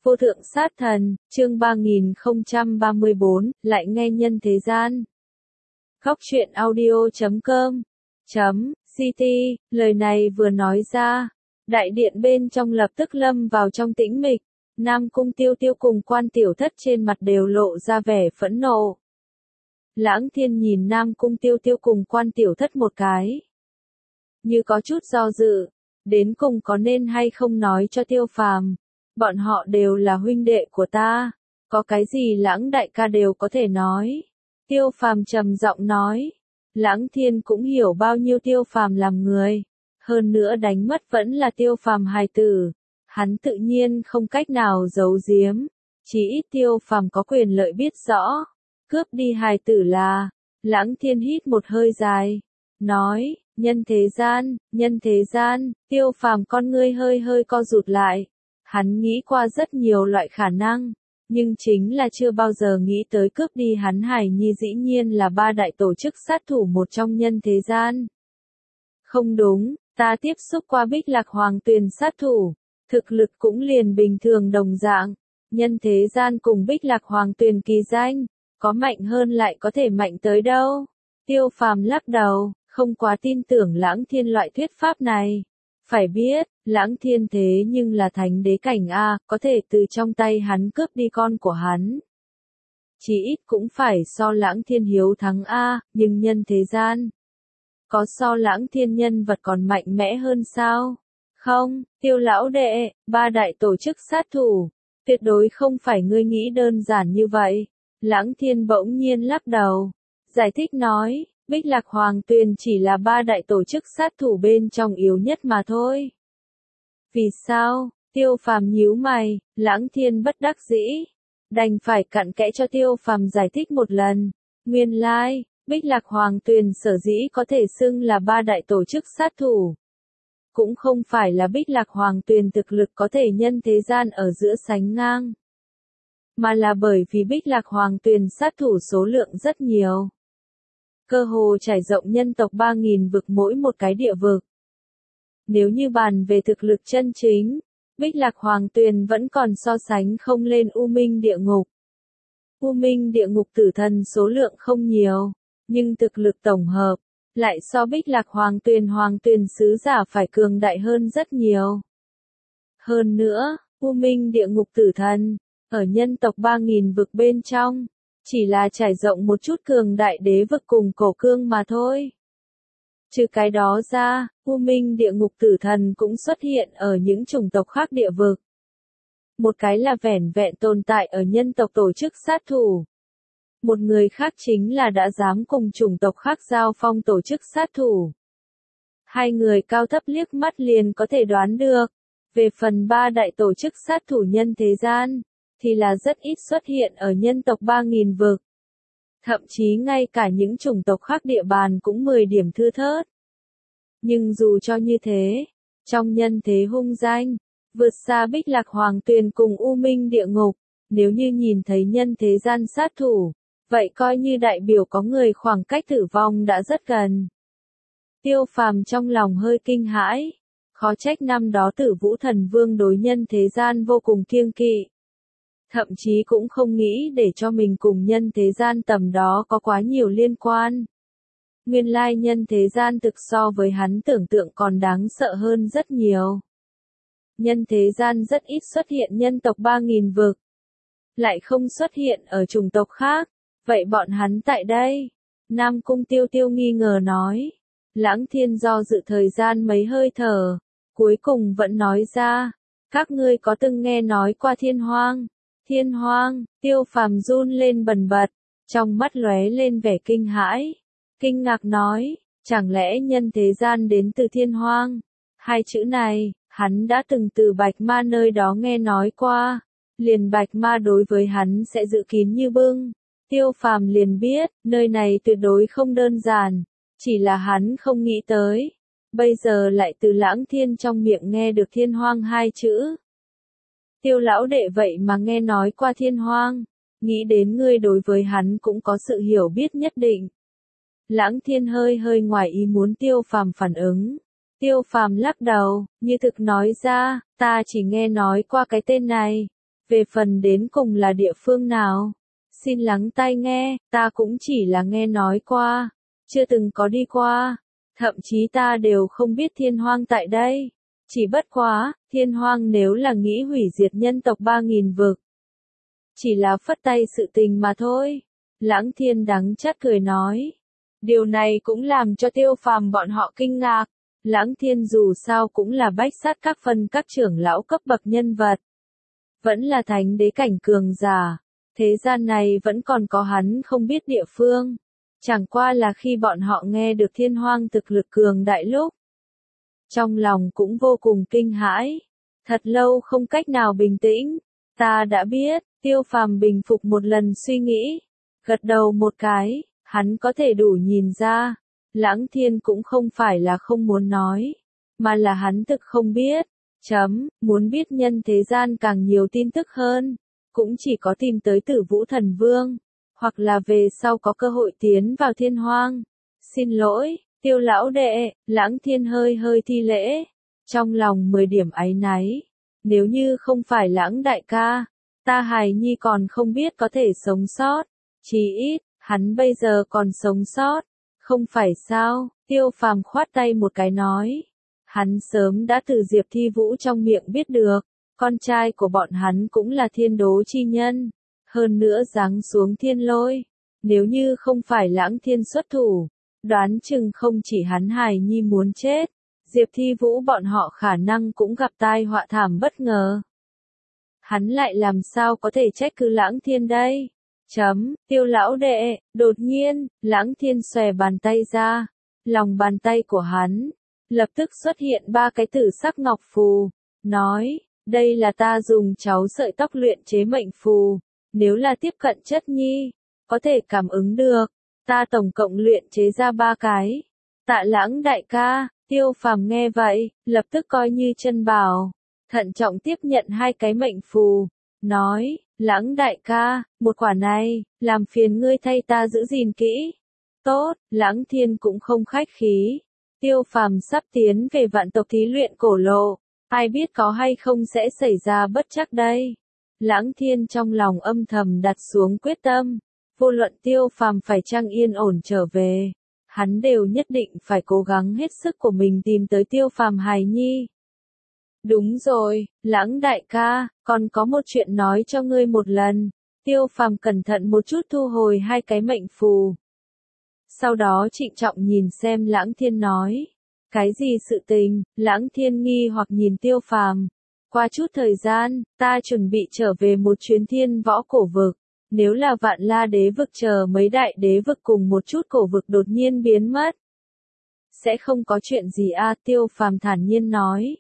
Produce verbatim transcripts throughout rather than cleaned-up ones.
Vô thượng sát thần, chương ba nghìn không trăm ba mươi bốn, lại nghe nhân thế gian. Góc truyện audio chấm com chấm ct, lời này vừa nói ra, đại điện bên trong lập tức lâm vào trong tĩnh mịch, Nam Cung Tiêu Tiêu cùng Quan Tiểu Thất trên mặt đều lộ ra vẻ phẫn nộ. Lãng Thiên nhìn Nam Cung Tiêu Tiêu cùng Quan Tiểu Thất một cái, như có chút do dự, đến cùng có nên hay không nói cho Tiêu Phàm. Bọn họ đều là huynh đệ của ta, có cái gì Lãng đại ca đều có thể nói. Tiêu Phàm trầm giọng nói, Lãng Thiên cũng hiểu bao nhiêu Tiêu Phàm làm người, hơn nữa đánh mất vẫn là Tiêu Phàm hài tử, hắn tự nhiên không cách nào giấu giếm, chỉ ít Tiêu Phàm có quyền lợi biết rõ, cướp đi hài tử là. Lãng Thiên hít một hơi dài, nói, nhân thế gian, nhân thế gian. Tiêu Phàm con ngươi hơi hơi co rụt lại. Hắn nghĩ qua rất nhiều loại khả năng, nhưng chính là chưa bao giờ nghĩ tới cướp đi hắn Hải Nhi dĩ nhiên là ba đại tổ chức sát thủ một trong nhân thế gian. Không đúng, ta tiếp xúc qua Bích Lạc Hoàng Tuyền sát thủ, thực lực cũng liền bình thường đồng dạng, nhân thế gian cùng Bích Lạc Hoàng Tuyền kỳ danh, có mạnh hơn lại có thể mạnh tới đâu. Tiêu Phàm lắc đầu, không quá tin tưởng Lãng Thiên loại thuyết pháp này. Phải biết, Lãng Thiên thế nhưng là thánh đế cảnh A, có thể từ trong tay hắn cướp đi con của hắn. Chỉ ít cũng phải so Lãng Thiên hiếu thắng A, nhưng nhân thế gian. Có so Lãng Thiên nhân vật còn mạnh mẽ hơn sao? Không, Tiêu lão đệ, ba đại tổ chức sát thủ, tuyệt đối không phải ngươi nghĩ đơn giản như vậy. Lãng Thiên bỗng nhiên lắc đầu, giải thích nói. Bích Lạc Hoàng Tuyền chỉ là ba đại tổ chức sát thủ bên trong yếu nhất mà thôi. Vì sao? Tiêu Phàm nhíu mày, Lãng Thiên bất đắc dĩ, đành phải cặn kẽ cho Tiêu Phàm giải thích một lần. Nguyên lai, like, Bích Lạc Hoàng Tuyền sở dĩ có thể xưng là ba đại tổ chức sát thủ. Cũng không phải là Bích Lạc Hoàng Tuyền thực lực có thể nhân thế gian ở giữa sánh ngang. Mà là bởi vì Bích Lạc Hoàng Tuyền sát thủ số lượng rất nhiều. Cơ hồ trải rộng nhân tộc ba nghìn vực mỗi một cái địa vực. Nếu như bàn về thực lực chân chính, Bích Lạc Hoàng Tuyền vẫn còn so sánh không lên U Minh địa ngục. U Minh địa ngục tử thần số lượng không nhiều, nhưng thực lực tổng hợp, lại so Bích Lạc Hoàng Tuyền Hoàng Tuyền sứ giả phải cường đại hơn rất nhiều. Hơn nữa, U Minh địa ngục tử thần, ở nhân tộc ba nghìn vực bên trong, chỉ là trải rộng một chút cường đại đế vực cùng cổ cương mà thôi. Trừ cái đó ra, U Minh địa ngục tử thần cũng xuất hiện ở những chủng tộc khác địa vực. Một cái là vẻn vẹn tồn tại ở nhân tộc tổ chức sát thủ. Một người khác chính là đã dám cùng chủng tộc khác giao phong tổ chức sát thủ. Hai người cao thấp liếc mắt liền có thể đoán được. Về phần ba đại tổ chức sát thủ nhân thế gian, thì là rất ít xuất hiện ở nhân tộc ba nghìn vực. Thậm chí ngay cả những chủng tộc khác địa bàn cũng mười điểm thưa thớt. Nhưng dù cho như thế, trong nhân thế hung danh, vượt xa Bích Lạc Hoàng Tuyền cùng U Minh địa ngục, nếu như nhìn thấy nhân thế gian sát thủ, vậy coi như đại biểu có người khoảng cách tử vong đã rất gần. Tiêu Phàm trong lòng hơi kinh hãi, khó trách năm đó Tử Vũ Thần Vương đối nhân thế gian vô cùng kiêng kỵ. Thậm chí cũng không nghĩ để cho mình cùng nhân thế gian tầm đó có quá nhiều liên quan. Nguyên lai nhân thế gian thực so với hắn tưởng tượng còn đáng sợ hơn rất nhiều. Nhân thế gian rất ít xuất hiện nhân tộc ba nghìn vực. Lại không xuất hiện ở chủng tộc khác. Vậy bọn hắn tại đây? Nam Cung Tiêu Tiêu nghi ngờ nói. Lãng Thiên do dự thời gian mấy hơi thở. Cuối cùng vẫn nói ra. Các ngươi có từng nghe nói qua Thiên Hoang? Thiên Hoang, Tiêu Phàm run lên bần bật, trong mắt lóe lên vẻ kinh hãi. Kinh ngạc nói, chẳng lẽ nhân thế gian đến từ Thiên Hoang? Hai chữ này, hắn đã từng từ Bạch Ma nơi đó nghe nói qua. Liền Bạch Ma đối với hắn sẽ giữ kín như bưng. Tiêu Phàm liền biết, nơi này tuyệt đối không đơn giản. Chỉ là hắn không nghĩ tới. Bây giờ lại từ Lãng Thiên trong miệng nghe được Thiên Hoang hai chữ. Tiêu lão đệ vậy mà nghe nói qua Thiên Hoang, nghĩ đến ngươi đối với hắn cũng có sự hiểu biết nhất định. Lãng Thiên hơi hơi ngoài ý muốn Tiêu Phàm phản ứng. Tiêu Phàm lắc đầu, như thực nói ra, ta chỉ nghe nói qua cái tên này. Về phần đến cùng là địa phương nào? Xin lắng tai nghe, ta cũng chỉ là nghe nói qua, chưa từng có đi qua. Thậm chí ta đều không biết thiên hoang tại đây. Chỉ bất quá, thiên hoang nếu là nghĩ hủy diệt nhân tộc ba nghìn vực. Chỉ là phất tay sự tình mà thôi. Lãng Thiên đắng chát cười nói. Điều này cũng làm cho Tiêu Phàm bọn họ kinh ngạc. Lãng Thiên dù sao cũng là bách sát các phân các trưởng lão cấp bậc nhân vật. Vẫn là thánh đế cảnh cường giả. Thế gian này vẫn còn có hắn không biết địa phương. Chẳng qua là khi bọn họ nghe được thiên hoang thực lực cường đại lúc. Trong lòng cũng vô cùng kinh hãi. Thật lâu không cách nào bình tĩnh. Ta đã biết, Tiêu Phàm bình phục một lần suy nghĩ. Gật đầu một cái, hắn có thể đủ nhìn ra. Lãng Thiên cũng không phải là không muốn nói. Mà là hắn thực không biết. Chấm, muốn biết nhân thế gian càng nhiều tin tức hơn. Cũng chỉ có tìm tới Tử Vũ Thần Vương. Hoặc là về sau có cơ hội tiến vào thiên hoang. Xin lỗi, Tiêu lão đệ, Lãng Thiên hơi hơi thi lễ. Trong lòng mười điểm áy náy. Nếu như không phải Lãng đại ca, ta hài nhi còn không biết có thể sống sót. Chỉ ít, hắn bây giờ còn sống sót. Không phải sao, Tiêu Phàm khoát tay một cái nói. Hắn sớm đã từ Diệp Thi Vũ trong miệng biết được. Con trai của bọn hắn cũng là thiên đố chi nhân. Hơn nữa giáng xuống thiên lôi. Nếu như không phải Lãng Thiên xuất thủ, đoán chừng không chỉ hắn hài nhi muốn chết. Diệp Thi Vũ bọn họ khả năng cũng gặp tai họa thảm bất ngờ. Hắn lại làm sao có thể trách cứ Lãng Thiên đây? Chấm, Tiêu lão đệ, đột nhiên, Lãng Thiên xòe bàn tay ra. Lòng bàn tay của hắn, lập tức xuất hiện ba cái tử sắc ngọc phù. Nói, đây là ta dùng cháu sợi tóc luyện chế mệnh phù. Nếu là tiếp cận chất nhi, có thể cảm ứng được. Ta tổng cộng luyện chế ra ba cái. Tạ Lãng đại ca, Tiêu Phàm nghe vậy, lập tức coi như chân bảo. Thận trọng tiếp nhận hai cái mệnh phù. Nói, Lãng đại ca, một quả này, làm phiền ngươi thay ta giữ gìn kỹ. Tốt, Lãng Thiên cũng không khách khí. Tiêu Phàm sắp tiến về vạn tộc thí luyện cổ lộ. Ai biết có hay không sẽ xảy ra bất trắc đây. Lãng Thiên trong lòng âm thầm đặt xuống quyết tâm. Vô luận Tiêu Phàm phải chăng yên ổn trở về. Hắn đều nhất định phải cố gắng hết sức của mình tìm tới Tiêu Phàm hài nhi. Đúng rồi, Lãng đại ca, còn có một chuyện nói cho ngươi một lần. Tiêu Phàm cẩn thận một chút thu hồi hai cái mệnh phù. Sau đó trịnh trọng nhìn xem Lãng Thiên nói. Cái gì sự tình? Lãng Thiên nghi hoặc nhìn Tiêu Phàm. Qua chút thời gian, ta chuẩn bị trở về một chuyến thiên võ cổ vực. Nếu là Vạn La đế vực chờ mấy đại đế vực cùng một chút cổ vực đột nhiên biến mất. Sẽ không có chuyện gì a, Tiêu Phàm thản nhiên nói.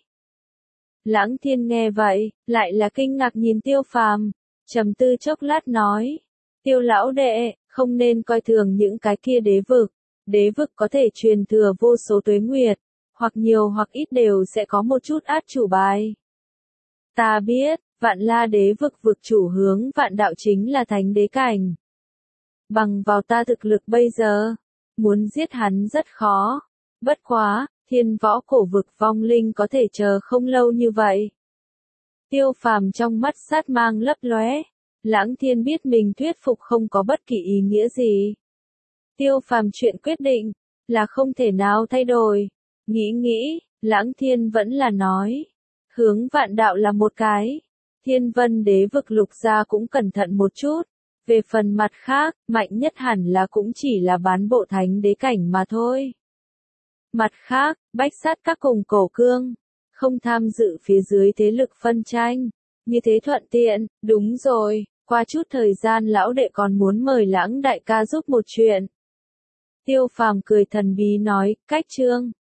Lãng Thiên nghe vậy, lại là kinh ngạc nhìn Tiêu Phàm, trầm tư chốc lát nói. Tiêu lão đệ, không nên coi thường những cái kia đế vực. Đế vực có thể truyền thừa vô số tuế nguyệt, hoặc nhiều hoặc ít đều sẽ có một chút át chủ bài. Ta biết, Vạn La đế vực vực chủ hướng vạn đạo chính là thánh đế cảnh. Bằng vào ta thực lực bây giờ, muốn giết hắn rất khó. Bất quá, thiên võ cổ vực vong linh có thể chờ không lâu như vậy. Tiêu Phàm trong mắt sát mang lấp lóe. Lãng Thiên biết mình thuyết phục không có bất kỳ ý nghĩa gì. Tiêu Phàm chuyện quyết định, là không thể nào thay đổi. Nghĩ nghĩ, Lãng Thiên vẫn là nói. Hướng vạn đạo là một cái. Thiên Vân đế vực lục gia cũng cẩn thận một chút. Về phần mặt khác, mạnh nhất hẳn là cũng chỉ là bán bộ thánh đế cảnh mà thôi. Mặt khác, bách sát các cùng cổ cương. Không tham dự phía dưới thế lực phân tranh. Như thế thuận tiện, đúng rồi. Qua chút thời gian lão đệ còn muốn mời Lãng đại ca giúp một chuyện. Tiêu Phàm cười thần bí nói, cách chương.